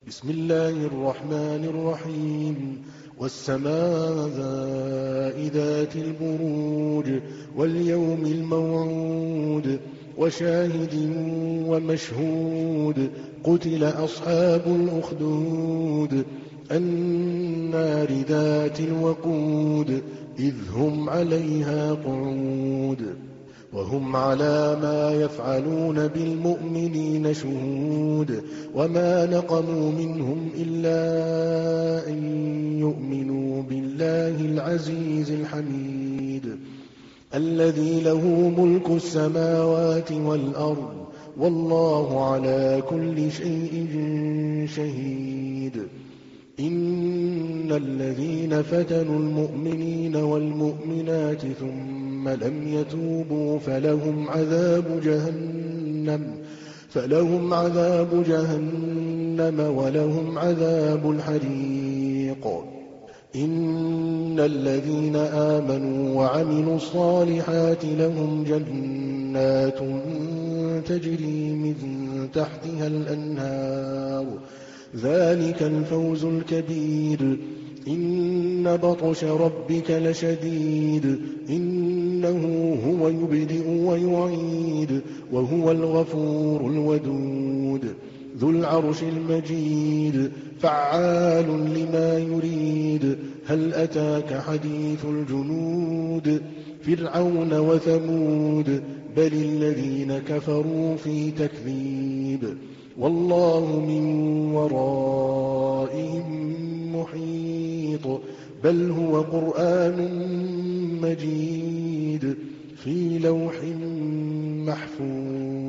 بسم الله الرحمن الرحيم والسماء ذات البروج واليوم الموعود وشاهد ومشهود قتل أصحاب الأخدود النار ذات الوقود إذ هم عليها قعود وهم على ما يفعلون بالمؤمنين شهود وما نقموا منهم إلا أن يؤمنوا بالله العزيز الحميد الذي له ملك السماوات والأرض والله على كل شيء شهيد إن الذين فتنوا المؤمنين والمؤمنات ثم لم يتوبوا فلهم عذاب جهنم ولهم عذاب الحريق إن الذين آمنوا وعملوا الصالحات لهم جنات تجري من تحتها الأنهار ذلك الفوز الكبير إن بطش ربك لشديد إنه هو يبدئ ويعيد وهو الغفور الودود ذو العرش المجيد فعال لما يريد هل أتاك حديث الجنود فرعون وثمود بل الذين كفروا في تكذيب والله من ورائهم محيط بل هو قرآن مجيد في لوح محفوظ.